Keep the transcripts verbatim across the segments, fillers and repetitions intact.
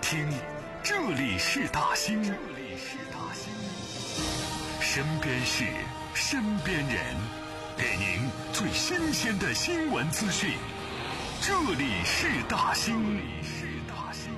听，这里是大兴，这里是大兴，身边事，身边人，给您最新鲜的新闻资讯。这里是大兴，这里是大兴。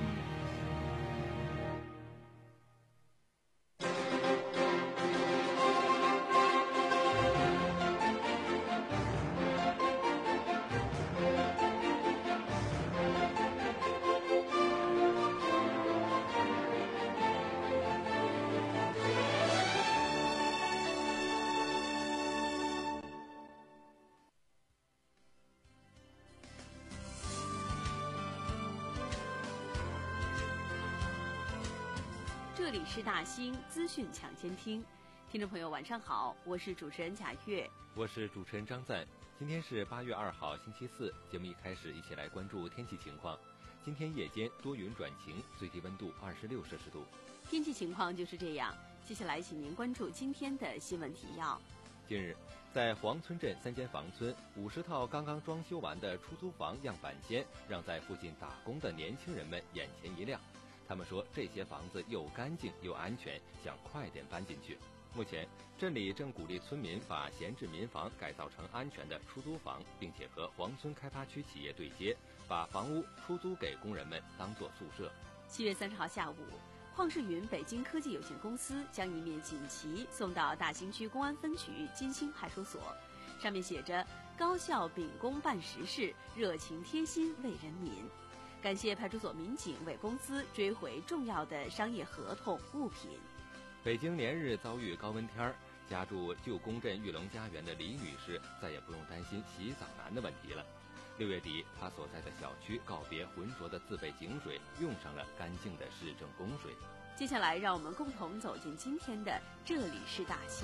这里是大兴资讯抢先听，听众朋友晚上好，我是主持人贾月， 我是主持人张赞。今天是八月二号星期四，节目一开始一起来关注天气情况。今天夜间多云转晴，最低温度二十六摄氏度。 天气情况就是这样，接下来请您关注今天的新闻提要。 近日，在黄村镇三间房村，五十套刚刚装修完的出租房样板间，让在附近打工的年轻人们眼前一亮。他们说这些房子又干净又安全，想快点搬进去。目前镇里正鼓励村民把闲置民房改造成安全的出租房，并且和黄村开发区企业对接，把房屋出租给工人们当作宿舍。 七月三十号下午，旷视云北京科技有限公司将一面锦旗送到大兴区公安分局金星派出所，上面写着高效秉公办实事，热情贴心为人民。感谢派出所民警为公司追回重要的商业合同物品。 北京连日遭遇高温天儿，家住旧宫镇玉龙家园的李女士再也不用担心洗澡难的问题了。六月底，她所在的小区告别浑浊的自备井水，用上了干净的市政供水。 接下来，让我们共同走进今天的这里是大兴。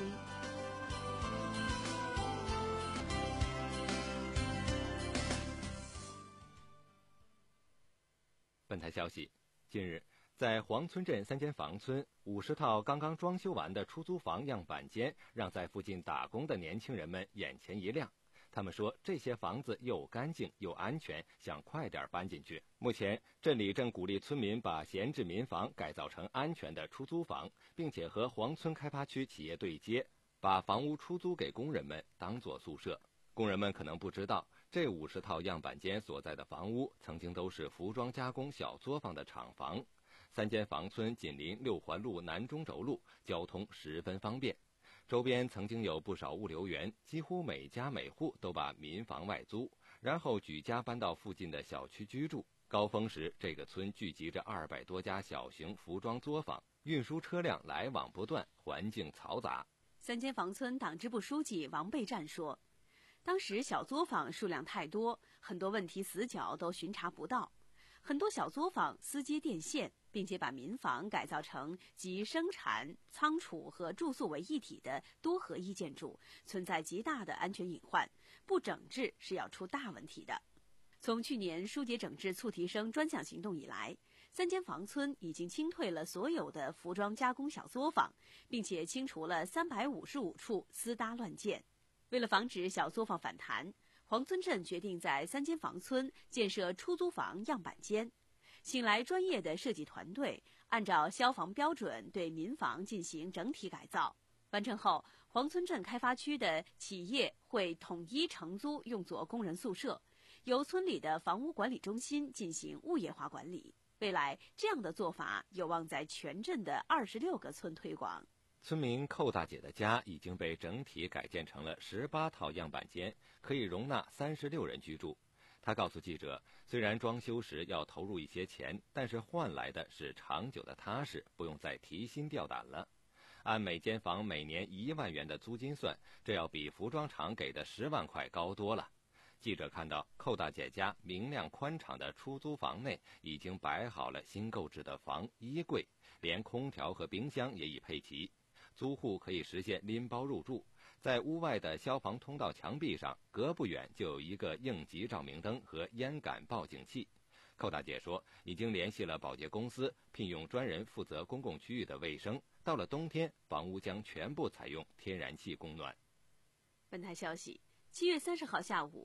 本台消息，近日，在黄村镇三间房村，五十套刚刚装修完的出租房样板间，让在附近打工的年轻人们眼前一亮。他们说这些房子又干净又安全，想快点搬进去。目前镇里正鼓励村民把闲置民房改造成安全的出租房，并且和黄村开发区企业对接，把房屋出租给工人们当作宿舍。工人们可能不知道，这五十套样板间所在的房屋曾经都是服装加工小作坊的厂房。三间房村紧邻六环路南中轴路，交通十分方便。周边曾经有不少物流园，几乎每家每户都把民房外租，然后举家搬到附近的小区居住。高峰时，这个村聚集着二百多家小型服装作坊，运输车辆来往不断，环境嘈杂。 三间房村党支部书记王备战说，当时小作坊数量太多，很多问题死角都巡查不到，很多小作坊私接电线，并且把民房改造成集生产、仓储和住宿为一体的多合一建筑，存在极大的安全隐患，不整治是要出大问题的。从去年疏解整治促提升专项行动以来，三间房村已经清退了所有的服装加工小作坊，并且清除了三百五十五处私搭乱建。为了防止小作坊反弹，黄村镇决定在三间房村建设出租房样板间，请来专业的设计团队，按照消防标准对民房进行整体改造。完成后，黄村镇开发区的企业会统一承租用作工人宿舍，由村里的房屋管理中心进行物业化管理。未来，这样的做法有望在全镇的二十六个村推广。 村民寇大姐的家已经被整体改建成了十八套样板间，可以容纳三十六人居住。她告诉记者，虽然装修时要投入一些钱，但是换来的是长久的踏实，不用再提心吊胆了。按每间房每年一万元的租金算，这要比服装厂给的十万块高多了。记者看到寇大姐家明亮宽敞的出租房内已经摆好了新购置的房衣柜，连空调和冰箱也已配齐。租户可以实现拎包入住，在屋外的消防通道墙壁上，隔不远就有一个应急照明灯和烟感报警器。寇大姐说，已经联系了保洁公司，聘用专人负责公共区域的卫生。到了冬天，房屋将全部采用天然气供暖。 本台消息，七月三十号下午，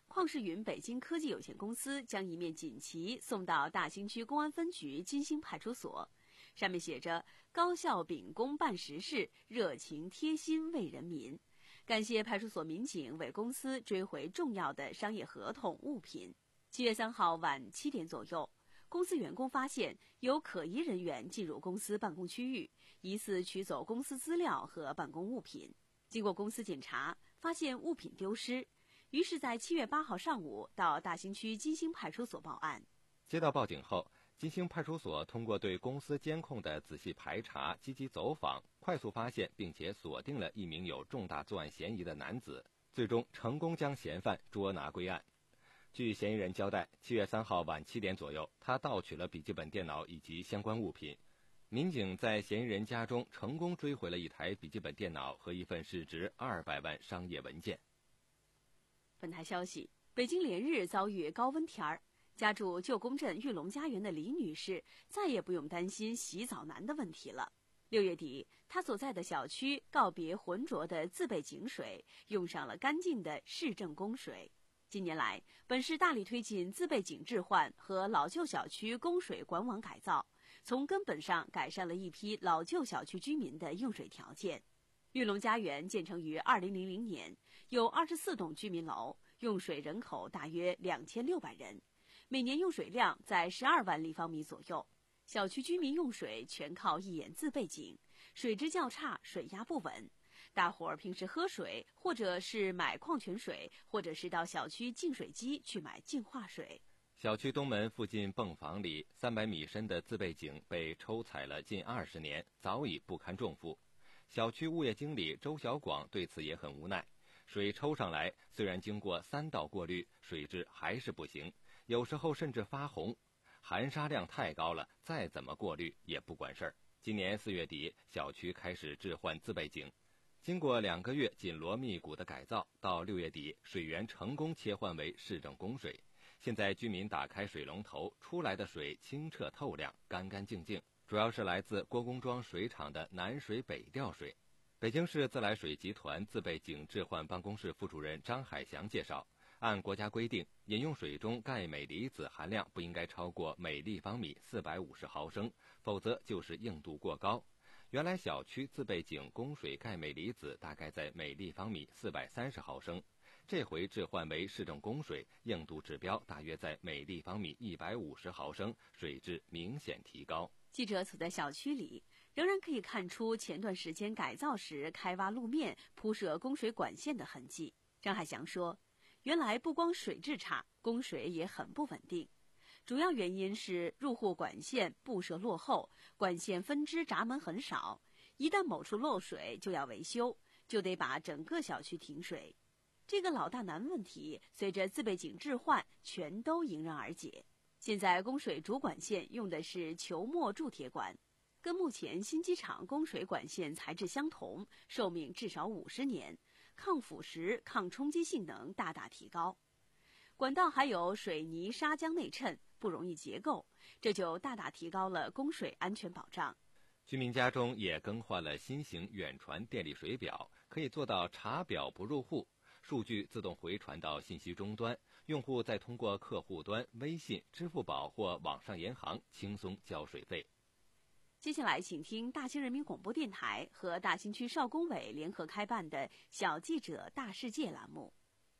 旷视云北京科技有限公司将一面锦旗送到大兴区公安分局金星派出所，上面写着“高效秉公办实事，热情贴心为人民”，感谢派出所民警为公司追回重要的商业合同物品。七月三号晚七点左右，公司员工发现有可疑人员进入公司办公区域，疑似取走公司资料和办公物品。经过公司检查，发现物品丢失，于是在七月八号上午到大兴区金星派出所报案。 接到报警后，金星派出所通过对公司监控的仔细排查、积极走访，快速发现并且锁定了一名有重大作案嫌疑的男子，最终成功将嫌犯捉拿归案。据嫌疑人交代，七月三号晚七点左右，他盗取了笔记本电脑以及相关物品。民警在嫌疑人家中成功追回了一台笔记本电脑和一份市值二百万商业文件。 本台消息，北京连日遭遇高温天儿，家住旧宫镇玉龙家园的李女士再也不用担心洗澡难的问题了。六月底，她所在的小区告别浑浊的自备井水，用上了干净的市政供水。近年来，本市大力推进自备井置换和老旧小区供水管网改造，从根本上改善了一批老旧小区居民的用水条件。玉龙家园建成于二零零零年，有二十四栋居民楼，用水人口大约两千六百人，每年用水量在十二万立方米左右。小区居民用水全靠一眼自备井，水质较差，水压不稳。大伙儿平时喝水，或者是买矿泉水，或者是到小区净水机去买净化水。 小区东门附近泵房里三百米深的自备井被抽采了近二十年，早已不堪重负。小区物业经理周小广对此也很无奈，水抽上来虽然经过三道过滤，水质还是不行，有时候甚至发红，含沙量太高了，再怎么过滤也不管事儿。今年四月底，小区开始置换自备井，经过两个月紧锣密鼓的改造，到六月底，水源成功切换为市政供水。现在居民打开水龙头，出来的水清澈透亮，干干净净，主要是来自郭公庄水厂的南水北调水。北京市自来水集团自备井置换办公室副主任张海祥介绍，按国家规定，饮用水中钙镁离子含量不应该超过每立方米四百五十毫升，否则就是硬度过高。原来小区自备井供水钙镁离子大概在每立方米四百三十毫升，这回置换为市政供水，硬度指标大约在每立方米一百五十毫升，水质明显提高。 记者处在小区里，仍然可以看出前段时间改造时开挖路面、铺设供水管线的痕迹。张海祥说，原来不光水质差，供水也很不稳定。主要原因是入户管线布设落后，管线分支闸门很少，一旦某处漏水就要维修，就得把整个小区停水。这个老大难问题随着自备井置换全都迎刃而解。现在供水主管线用的是球膜铸铁管，跟目前新机场供水管线材质相同，寿命至少五十年，抗腐蚀、抗冲击性能大大提高。管道还有水泥砂浆内衬，不容易结构，这就大大提高了供水安全保障。 居民家中也更换了新型远传电力水表，可以做到查表不入户，数据自动回传到信息终端，用户再通过客户端、微信、支付宝或网上银行轻松交水费。 接下来请听大兴人民广播电台和大兴区少工委联合开办的小记者大世界栏目。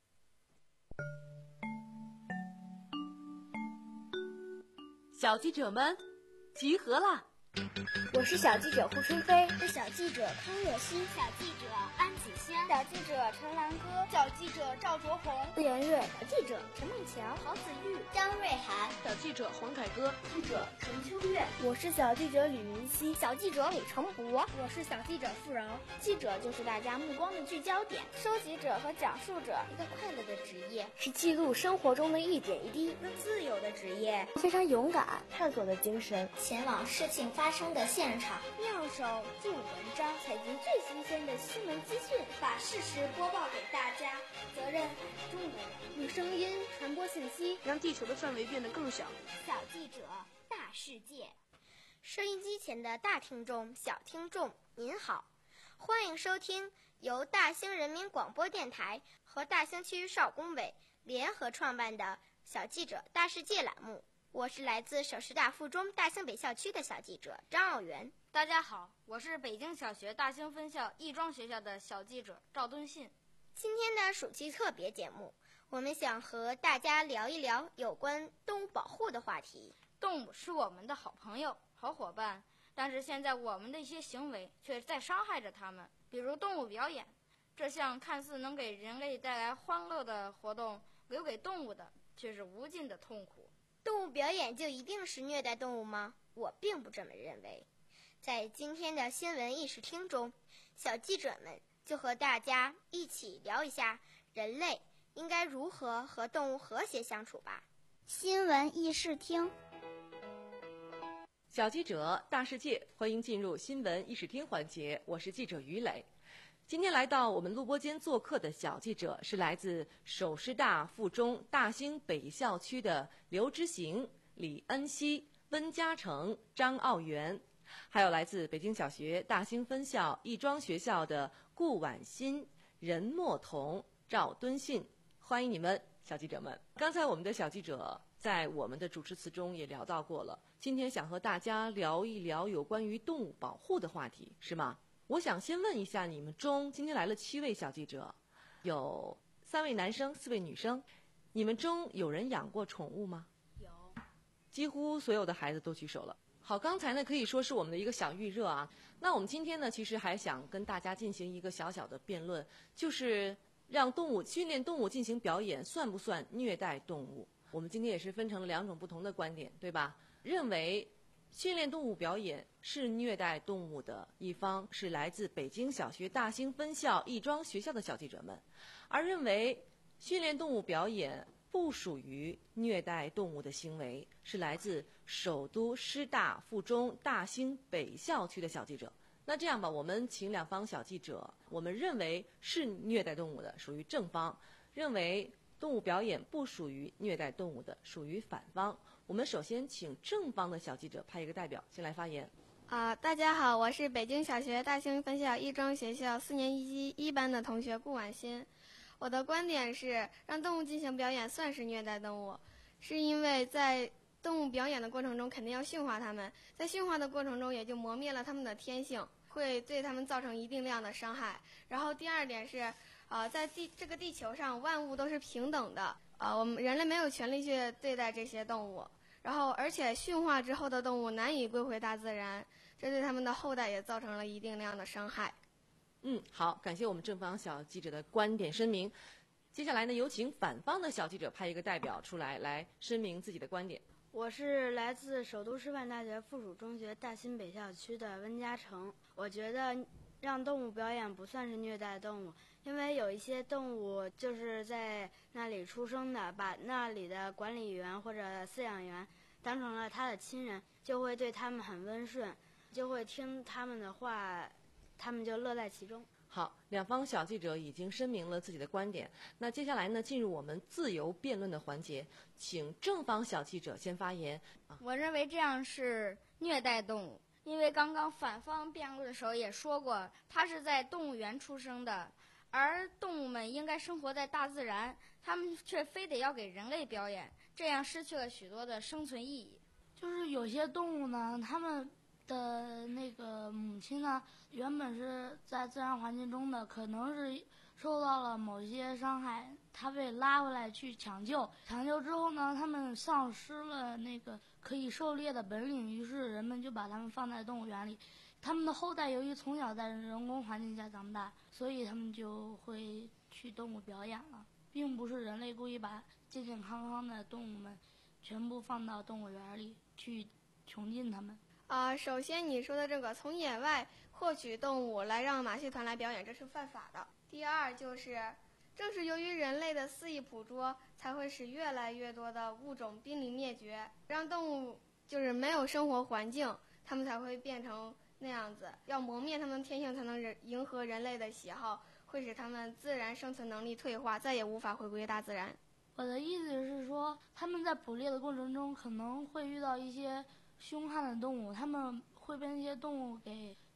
小记者们集合啦！ 我是小记者胡春飞， 是小记者康若曦， 小记者安子轩， 小记者陈兰歌， 小记者赵卓红， 顾连瑞， 小记者陈梦乔， 郝子玉，张瑞涵， 小记者黄凯歌， 记者陈秋月， 我是小记者吕云熙， 小记者李成博， 我是小记者付柔。 记者就是大家目光的聚焦点，收集者和讲述者， 一个快乐的职业， 是记录生活中的一点一滴， 一个自由的职业， 非常勇敢，探索的精神， 前往事情发生的现场， 妙手著文章，采集最新鲜的新闻资讯， 把事实播报给大家。责任很重的人， 用声音传播信息， 让地球的范围变得更小。 小记者大世界。 收音机前的大听众、小听众，您好，欢迎收听由大兴人民广播电台和大兴区少工委联合创办的小记者大世界栏目。我是来自首师大附中大兴北校区的小记者张奥元。 大家好，我是北京小学大兴分校亦庄学校的小记者赵敦信。 今天的暑期特别节目，我们想和大家聊一聊有关动物保护的话题。 动物是我们的好朋友、好伙伴，但是现在我们的一些行为却在伤害着它们。比如动物表演，这项看似能给人类带来欢乐的活动，留给动物的却是无尽的痛苦。 动物表演就一定是虐待动物吗？我并不这么认为。在今天的新闻议事厅中，小记者们就和大家一起聊一下人类应该如何和动物和谐相处吧。 新闻议事厅， 小记者大世界，欢迎进入新闻议事厅环节，我是记者于磊。今天来到我们录播间做客的小记者是来自首师大附中大兴北校区的刘之行、李恩熙、温嘉诚、张奥元，还有来自北京小学大兴分校亦庄学校的顾婉欣、任墨彤、赵敦信，欢迎你们，小记者们。刚才我们的小记者在我们的主持词中也聊到过了，今天想和大家聊一聊有关于动物保护的话题，是吗？我想先问一下，你们中今天来了七位小记者，有三位男生，四位女生，你们中有人养过宠物吗？ 有， 几乎所有的孩子都举手了。好，刚才呢可以说是我们的一个小预热啊。那我们今天呢，其实还想跟大家进行一个小小的辩论，就是让动物训练动物进行表演，算不算虐待动物？我们今天也是分成了两种不同的观点，对吧？认为训练动物表演是虐待动物的一方是来自北京小学大兴分校亦庄学校的小记者们，而认为训练动物表演不属于虐待动物的行为是来自首都师大附中大兴北校区的小记者。那这样吧，我们请两方小记者，我们认为是虐待动物的属于正方，认为动物表演不属于虐待动物的属于反方。我们首先请正方的小记者派一个代表先来发言。 啊、呃，大家好，我是北京小学大兴分校亦庄学校四年级一班的同学顾婉欣。我的观点是，让动物进行表演算是虐待动物，是因为在动物表演的过程中肯定要驯化它们，在驯化的过程中也就磨灭了它们的天性，会对它们造成一定量的伤害。然后第二点是，呃，在地这个地球上万物都是平等的，呃，我们人类没有权利去对待这些动物。然后，而且驯化之后的动物难以归回大自然，这对它们的后代也造成了一定量的伤害。 嗯，好，感谢我们正方小记者的观点声明。接下来呢，有请反方的小记者派一个代表出来，来声明自己的观点。 我是来自首都师范大学附属中学大兴北校区的温嘉诚。我觉得让动物表演不算是虐待动物，因为有一些动物就是在那里出生的，把那里的管理员或者饲养员当成了他的亲人，就会对他们很温顺，就会听他们的话，他们就乐在其中。 好，两方小记者已经声明了自己的观点。那接下来呢，进入我们自由辩论的环节，请正方小记者先发言。 我认为这样是虐待动物，因为刚刚反方辩论的时候也说过，它是在动物园出生的，而动物们应该生活在大自然，它们却非得要给人类表演，这样失去了许多的生存意义。 就是有些动物呢，它们的那个母亲呢，原本是在自然环境中的，可能是受到了某些伤害，它被拉回来去抢救，抢救之后呢，它们丧失了那个可以狩猎的本领，于是人们就把它们放在动物园里。他们的后代由于从小在人工环境下长大，所以他们就会去动物表演了，并不是人类故意把健健康康的动物们全部放到动物园里去穷尽它们。 啊、呃，首先你说的这个从野外获取动物来让马戏团来表演，这是犯法的。第二就是，正是由于人类的肆意捕捉，才会使越来越多的物种濒临灭绝，让动物就是没有生活环境，它们才会变成那样子。要磨灭它们天性，才能人迎合人类的喜好，会使它们自然生存能力退化，再也无法回归大自然。 我的意思是说，他们在捕猎的过程中可能会遇到一些凶悍的动物，他们会被那些动物给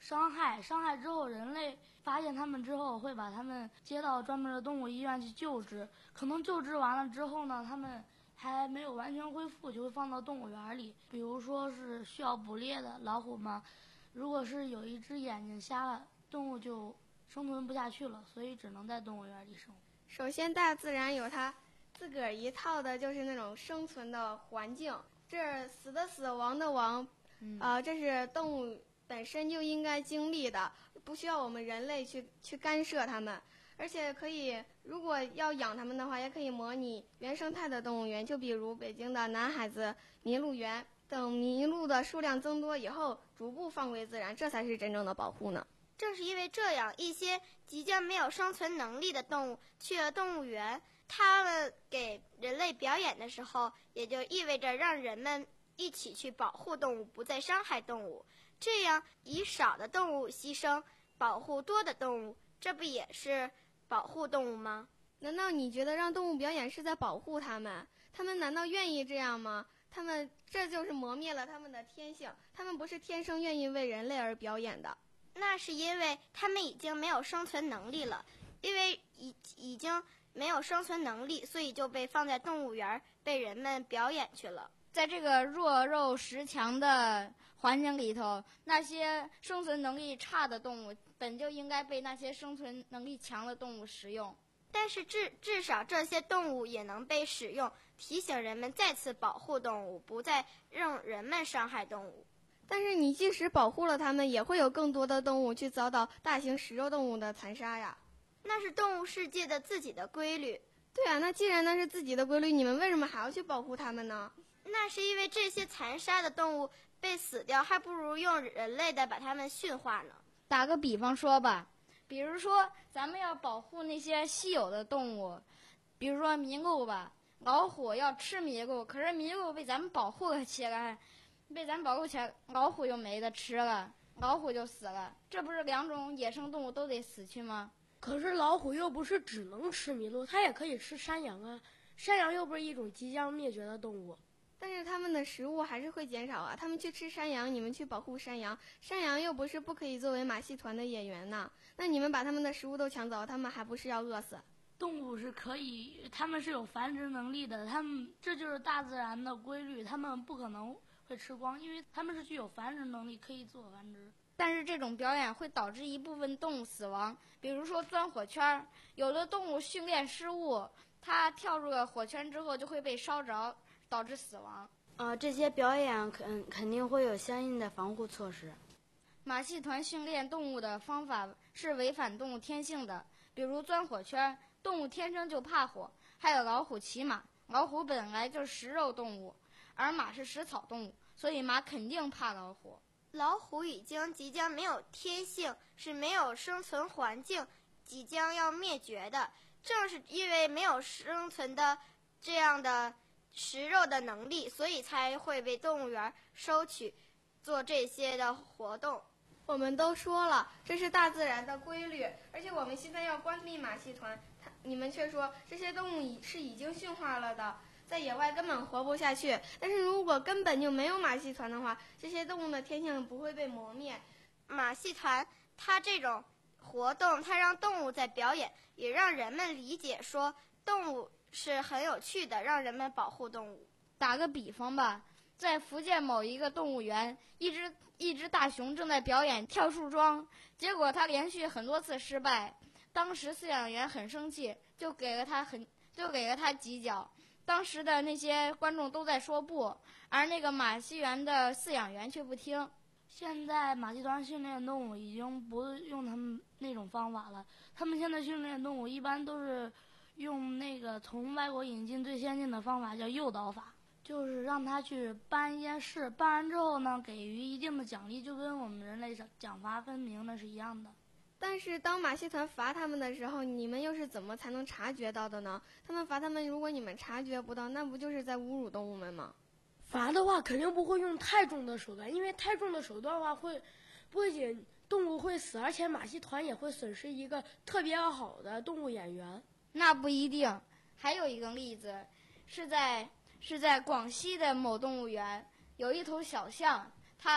伤害，伤害之后人类发现他们之后会把他们接到专门的动物医院去救治，可能救治完了之后呢，他们还没有完全恢复，就会放到动物园里。比如说是需要捕猎的老虎嘛，如果是有一只眼睛瞎了，动物就生存不下去了，所以只能在动物园里生活。 首先，大自然有它自个儿一套的，就是那种生存的环境。这死的死，亡的亡， 嗯、 呃，这是动物本身就应该经历的，不需要我们人类去去干涉它们。而且可以，如果要养它们的话，也可以模拟原生态的动物园，就比如北京的南海子麋鹿园。等麋鹿的数量增多以后，逐步放归自然，这才是真正的保护呢。 正是因为这样，一些即将没有生存能力的动物去了动物园，它们给人类表演的时候，也就意味着让人们一起去保护动物，不再伤害动物。这样以少的动物牺牲，保护多的动物，这不也是保护动物吗？ 难道你觉得让动物表演是在保护它们？它们难道愿意这样吗？它们这就是磨灭了它们的天性，它们不是天生愿意为人类而表演的。 那是因为它们已经没有生存能力了，因为已已经没有生存能力，所以就被放在动物园被人们表演去了。 在这个弱肉食强的环境里头，那些生存能力差的动物本就应该被那些生存能力强的动物食用。 但是至至少这些动物也能被使用，提醒人们再次保护动物，不再让人们伤害动物。 但是你即使保护了它们，也会有更多的动物去遭到大型食肉动物的残杀呀。 那是动物世界的自己的规律。 对啊，那既然那是自己的规律，你们为什么还要去保护它们呢？ 那是因为这些残杀的动物被死掉，还不如用人类的把它们驯化呢。 打个比方说吧，比如说咱们要保护那些稀有的动物，比如说麋鹿吧，老虎要吃麋鹿，可是麋鹿被咱们保护了起来，被咱保护起来，老虎就没得吃了，老虎就死了，这不是两种野生动物都得死去吗？ 可是老虎又不是只能吃麋鹿，它也可以吃山羊啊，山羊又不是一种即将灭绝的动物。 但是它们的食物还是会减少啊，它们去吃山羊，你们去保护山羊，山羊又不是不可以作为马戏团的演员呢，那你们把它们的食物都抢走，它们还不是要饿死？ 动物是可以，它们是有繁殖能力的，它们这就是大自然的规律，它们不可能会吃光，因为它们是具有繁殖能力，可以做繁殖。 但是这种表演会导致一部分动物死亡，比如说钻火圈，有的动物训练失误，它跳入了火圈之后就会被烧着，导致死亡。 呃，这些表演肯肯定会有相应的防护措施。 马戏团训练动物的方法是违反动物天性的，比如钻火圈，动物天生就怕火；还有老虎骑马，老虎本来就是食肉动物，而马是食草动物，所以马肯定怕老虎。 老虎已经即将没有天性，是没有生存环境，即将要灭绝的。正是因为没有生存的这样的食肉的能力，所以才会被动物园收取，做这些的活动。 我们都说了，这是大自然的规律，而且我们现在要关闭马戏团，你们却说这些动物是已经驯化了的，在野外根本活不下去。但是如果根本就没有马戏团的话，这些动物的天性不会被磨灭。 马戏团它这种活动，它让动物在表演，也让人们理解说动物是很有趣的，让人们保护动物。 打个比方吧，在福建某一个动物园，一只一只大熊正在表演跳树桩，结果它连续很多次失败。当时饲养员很生气，就给了它很就给了它几脚。当时的那些观众都在说不，而那个马戏园的饲养员却不听。 现在马戏团训练动物已经不用他们那种方法了，他们现在训练动物一般都是用那个从外国引进最先进的方法，叫诱导法，就是让他去办一件事，办完之后呢，给予一定的奖励，就跟我们人类奖罚分明的是一样的。 但是当马戏团罚他们的时候，你们又是怎么才能察觉到的呢？他们罚他们，如果你们察觉不到，那不就是在侮辱动物们吗？ 罚的话肯定不会用太重的手段，因为太重的手段的话会不仅动物会死，而且马戏团也会损失一个特别好的动物演员。 那不一定，还有一个例子，是在是在广西的某动物园，有一头小象，它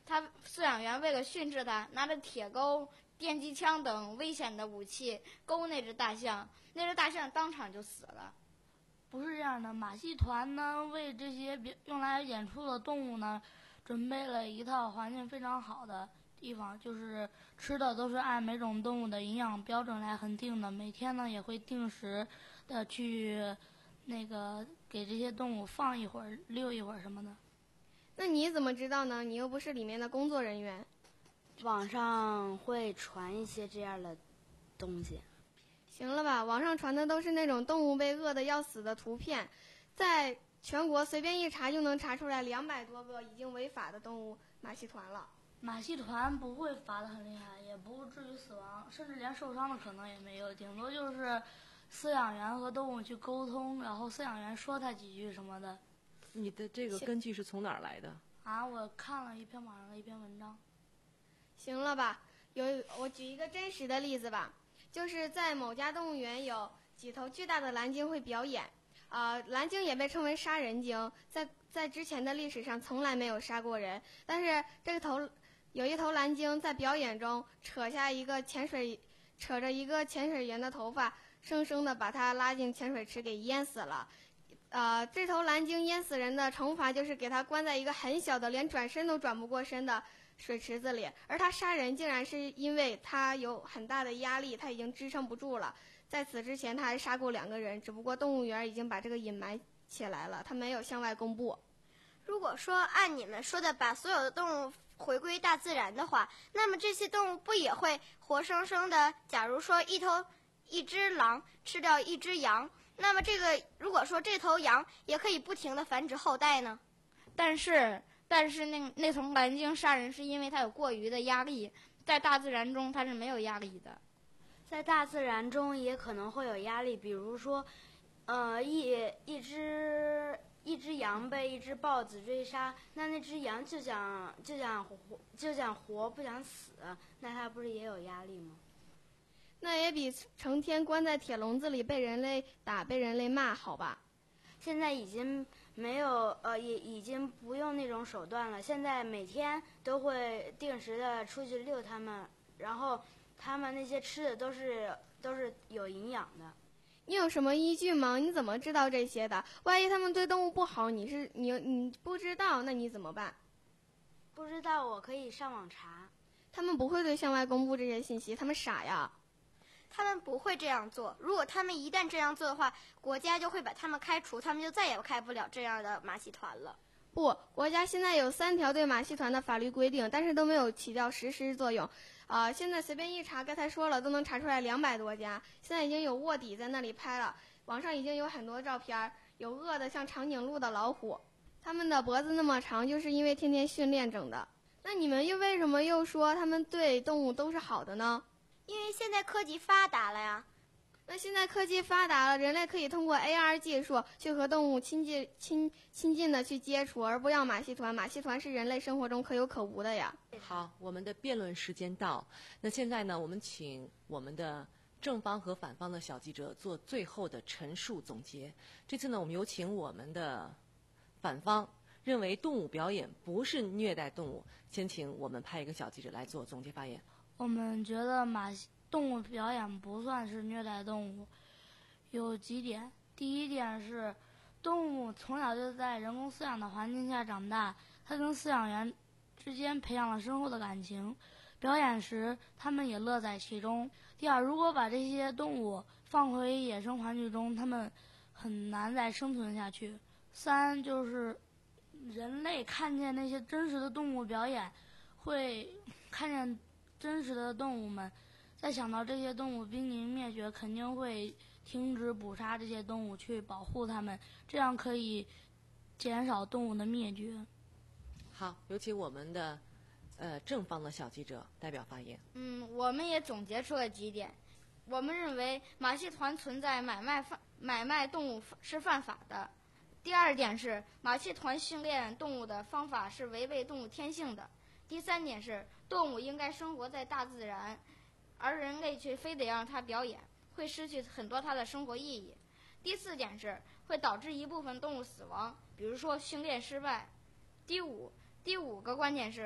他饲养员为了训斥他，拿着铁钩、电击枪等危险的武器勾那只大象，那只大象当场就死了。 不是这样的，马戏团呢为这些用来演出的动物呢，准备了一套环境非常好的地方，就是吃的都是按每种动物的营养标准来恒定的，每天呢也会定时的去那个给这些动物放一会儿、溜一会儿什么的。 那你怎么知道呢？你又不是里面的工作人员。 网上会传一些这样的东西。 行了吧，网上传的都是那种动物被饿得要死的图片，在全国随便一查就能查出来两百多个已经违法的动物马戏团了。 马戏团不会罚得很厉害，也不至于死亡，甚至连受伤的可能也没有，顶多就是饲养员和动物去沟通，然后饲养员说他几句什么的。 你的这个根据是从哪儿来的？ 啊，我看了一篇网上的一篇文章。 行了吧，有我举一个真实的例子吧，就是在某家动物园有几头巨大的蓝鲸会表演，啊、呃，蓝鲸也被称为杀人鲸，在在之前的历史上从来没有杀过人，但是这个头有一头蓝鲸在表演中扯下一个潜水，扯着一个潜水员的头发，生生的把他拉进潜水池给淹死了。呃，这头蓝鲸淹死人的惩罚就是给他关在一个很小的、连转身都转不过身的水池子里，而他杀人竟然是因为他有很大的压力，他已经支撑不住了。在此之前他还杀过两个人，只不过动物园已经把这个隐瞒起来了，他没有向外公布。 如果说按你们说的把所有的动物回归大自然的话，那么这些动物不也会活生生的，假如说一头一只狼吃掉一只羊，那么这个如果说这头羊也可以不停的繁殖后代呢？ 但是但是那那头蓝鲸杀人是因为它有过于的压力，在大自然中它是没有压力的。 在大自然中也可能会有压力，比如说，呃，一一只一只羊被一只豹子追杀，那那只羊就想就想活就想活不想死，那它不是也有压力吗？ 那也比成天关在铁笼子里被人类打、被人类骂好吧？ 现在已经没有呃，也已经不用那种手段了。现在每天都会定时的出去遛它们，然后它们那些吃的都是都是有营养的。 你有什么依据吗？你怎么知道这些的？万一它们对动物不好，你是你你不知道，那你怎么办？ 不知道，我可以上网查。 他们不会对向外公布这些信息，他们傻呀。 他们不会这样做，如果他们一旦这样做的话，国家就会把他们开除，他们就再也开不了这样的马戏团了。 不，国家现在有三条对马戏团的法律规定，但是都没有起到实施作用。啊、呃，现在随便一查，刚才说了都能查出来两百多家，现在已经有卧底在那里拍了，网上已经有很多照片，有饿得像长颈鹿的老虎，他们的脖子那么长，就是因为天天训练整的。那你们又为什么又说他们对动物都是好的呢？ 因为现在科技发达了呀。 那现在科技发达了，人类可以通过 A R 技术去和动物亲近、亲亲近的去接触，而不要马戏团。马戏团是人类生活中可有可无的呀。 好，我们的辩论时间到。那现在呢，我们请我们的正方和反方的小记者做最后的陈述总结。这次呢，我们有请我们的反方认为动物表演不是虐待动物，先请我们派一个小记者来做总结发言。 我们觉得马戏动物表演不算是虐待动物，有几点。第一点是，动物从小就在人工饲养的环境下长大，它跟饲养员之间培养了深厚的感情，表演时它们也乐在其中。第二，如果把这些动物放回野生环境中，它们很难再生存下去。三就是人类看见那些真实的动物表演，会看见真实的动物们，再想到这些动物濒临灭绝，肯定会停止捕杀这些动物，去保护它们，这样可以减少动物的灭绝。 好，有请我们的呃正方的小记者代表发言。 嗯，我们也总结出了几点。我们认为马戏团存在买卖贩买卖动物是犯法的。第二点是马戏团训练动物的方法是违背动物天性的。第三点是动物应该生活在大自然，而人类却非得让它表演，会失去很多它的生活意义。第四点是会导致一部分动物死亡，比如说训练失败。第五第五个观点是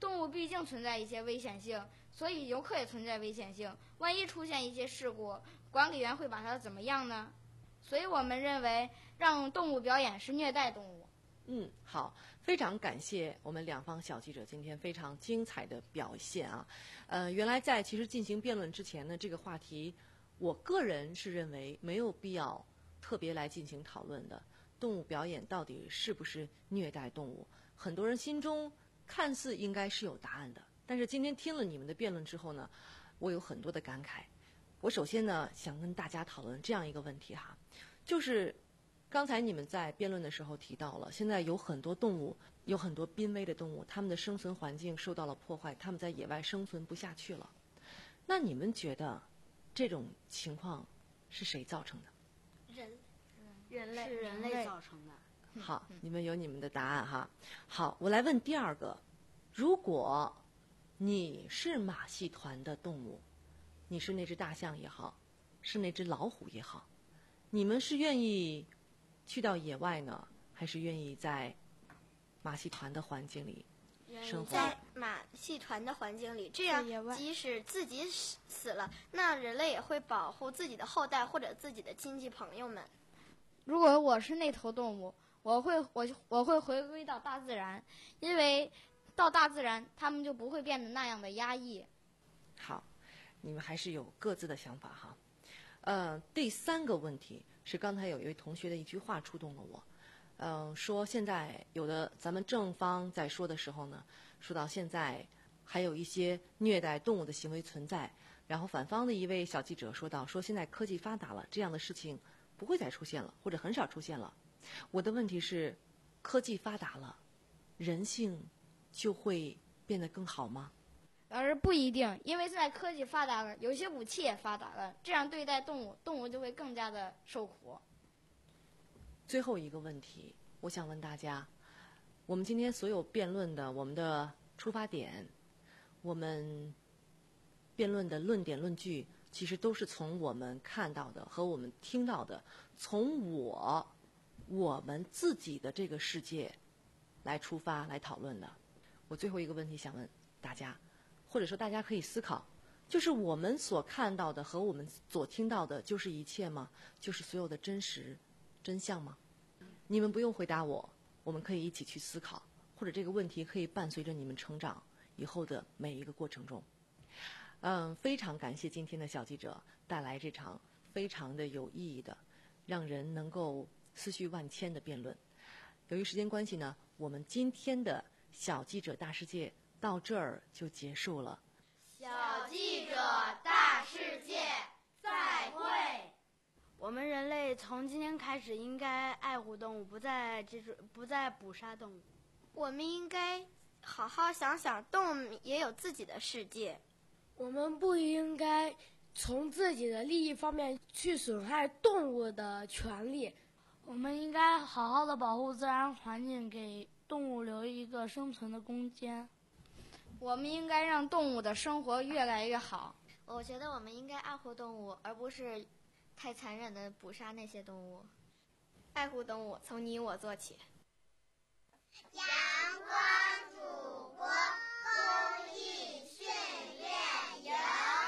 动物毕竟存在一些危险性，所以游客也存在危险性。万一出现一些事故，管理员会把它怎么样呢？所以我们认为让动物表演是虐待动物。 嗯，好，非常感谢我们两方小记者今天非常精彩的表现啊。呃，原来在其实进行辩论之前呢，这个话题，我个人是认为没有必要特别来进行讨论的。动物表演到底是不是虐待动物？很多人心中看似应该是有答案的，但是今天听了你们的辩论之后呢，我有很多的感慨。我首先呢，想跟大家讨论这样一个问题哈，就是刚才你们在辩论的时候提到了，现在有很多动物，有很多濒危的动物，它们的生存环境受到了破坏，它们在野外生存不下去了。那你们觉得这种情况是谁造成的？ 人， 人类是人类造成的。 好，你们有你们的答案哈。好，我来问第二个：如果你是马戏团的动物，你是那只大象也好，是那只老虎也好，你们是愿意去到野外呢，还是愿意在马戏团的环境里生活？ 在马戏团的环境里，这样即使自己死了，那人类也会保护自己的后代或者自己的亲戚朋友们。 如果我是那头动物，我会我我会回归到大自然，因为到大自然，他们就不会变得那样的压抑。 好，你们还是有各自的想法哈。呃，第三个问题是刚才有一位同学的一句话触动了我。嗯、呃，说现在有的咱们正方在说的时候呢，说到现在还有一些虐待动物的行为存在，然后反方的一位小记者说到，说现在科技发达了，这样的事情不会再出现了，或者很少出现了。我的问题是，科技发达了，人性就会变得更好吗？ 而不一定，因为现在科技发达了，有些武器也发达了，这样对待动物，动物就会更加的受苦。 最后一个问题，我想问大家，我们今天所有辩论的，我们的出发点，我们辩论的论点论据，其实都是从我们看到的和我们听到的，从我我们自己的这个世界来出发来讨论的。我最后一个问题想问大家，或者说大家可以思考，就是我们所看到的和我们所听到的就是一切吗？就是所有的真实真相吗？你们不用回答我，我们可以一起去思考，或者这个问题可以伴随着你们成长以后的每一个过程中。嗯，非常感谢今天的小记者带来这场非常的有意义的，让人能够思绪万千的辩论。由于时间关系呢，我们今天的小记者大世界到这儿就结束了。 小记者大世界，再会。 我们人类从今天开始应该爱护动物，不再这种不再捕杀动物。 我们应该好好想想，动物也有自己的世界。 我们不应该从自己的利益方面去损害动物的权利。 我们应该好好的保护自然环境，给动物留一个生存的空间。 我们应该让动物的生活越来越好。 我觉得我们应该爱护动物，而不是太残忍的捕杀那些动物。 爱护动物从你我做起。 阳光祖国公益训练营。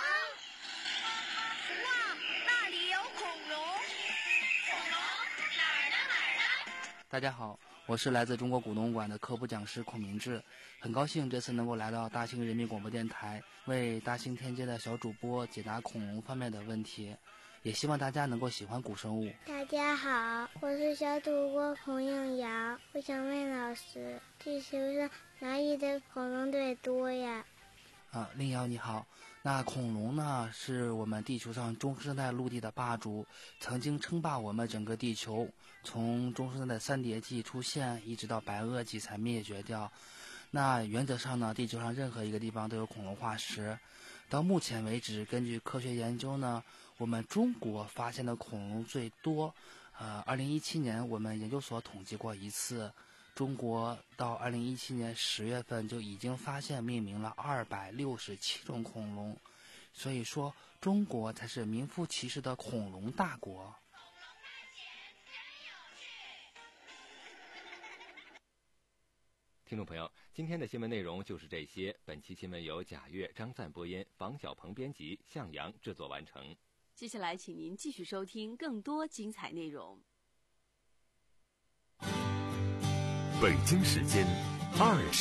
哇，那里有恐龙！恐龙哪儿呢？哪儿呢？ 大家好，我是来自中国古农馆的科普讲师孔明志，很高兴这次能够来到大兴人民广播电台，为大兴天街的小主播解答恐龙方面的问题，也希望大家能够喜欢古生物。 大家好，我是小主播孔应瑶，我想问老师，地球上哪里的恐龙最多呀？ 啊，令瑶你好。那恐龙呢，是我们地球上中生代陆地的霸主，曾经称霸我们整个地球，从中生代的三叠纪出现，一直到白垩纪才灭绝掉。那原则上呢，地球上任何一个地方都有恐龙化石。到目前为止，根据科学研究呢，我们中国发现的恐龙最多。呃，二零一七年我们研究所统计过一次，中国到二零一七年十月份就已经发现命名了二百六十七种恐龙，所以说中国才是名副其实的恐龙大国。 听众朋友，今天的新闻内容就是这些。本期新闻由贾月、张赞播音，房小鹏编辑，向阳制作完成。 接下来，请您继续收听更多精彩内容。 北京时间二十。